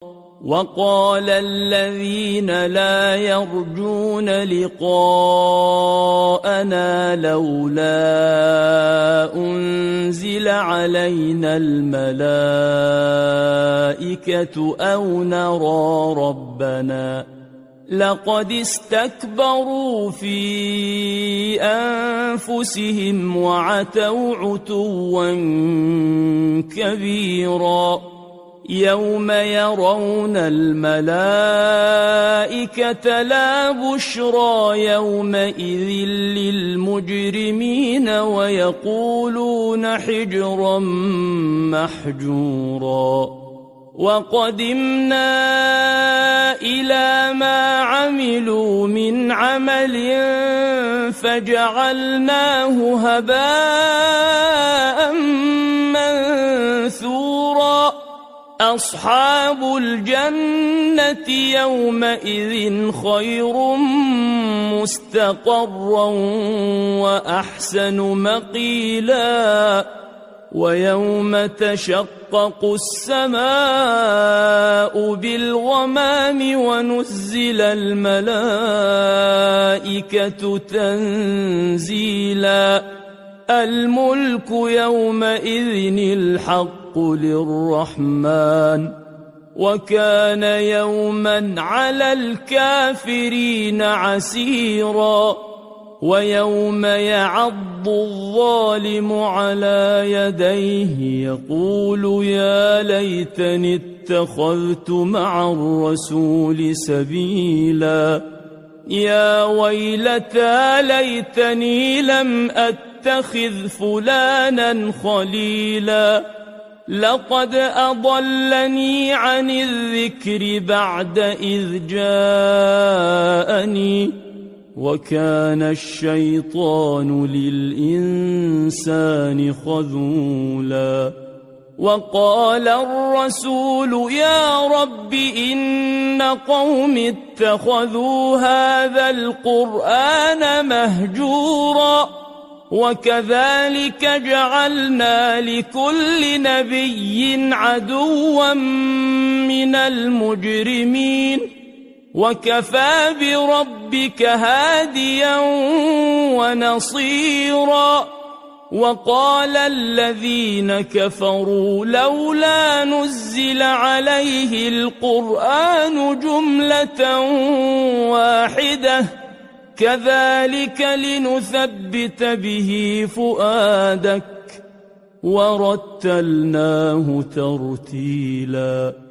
وقال الذين لا يرجون لقاءنا لولا أنزل علينا الملائكة أو نرى ربنا لقد استكبروا في أنفسهم وعتوا عتوا كبيرا يوم يرون الملائكة لا بشرى يومئذ للمجرمين ويقولون حجرا محجورا وقدمنا إلى ما عملوا من عمل فجعلناه هباء منثورا أصحاب الجنة يومئذ خير مستقرا وأحسن مقيلا ويوم تشقق السماء بالغمام ونزل الملائكة تنزيلا الملك يومئذ الحق للرحمن وكان يوما على الكافرين عسيرا ويوم يعض الظالم على يديه يقول يا ليتني اتخذت مع الرسول سبيلا يا ويلتى ليتني لم أتخذ فلانا خليلا لقد أضلني عن الذكر بعد إذ جاءني وكان الشيطان للإنسان خذولا وقال الرسول يا رب إن قوم اتخذوا هذا القرآن مهجورا وكذلك جعلنا لكل نبي عدوا من المجرمين وكفى بربك هاديا ونصيرا وقال الذين كفروا لولا نزل عليه القرآن جملة واحدة كذلك لنثبت به فؤادك ورتلناه ترتيلا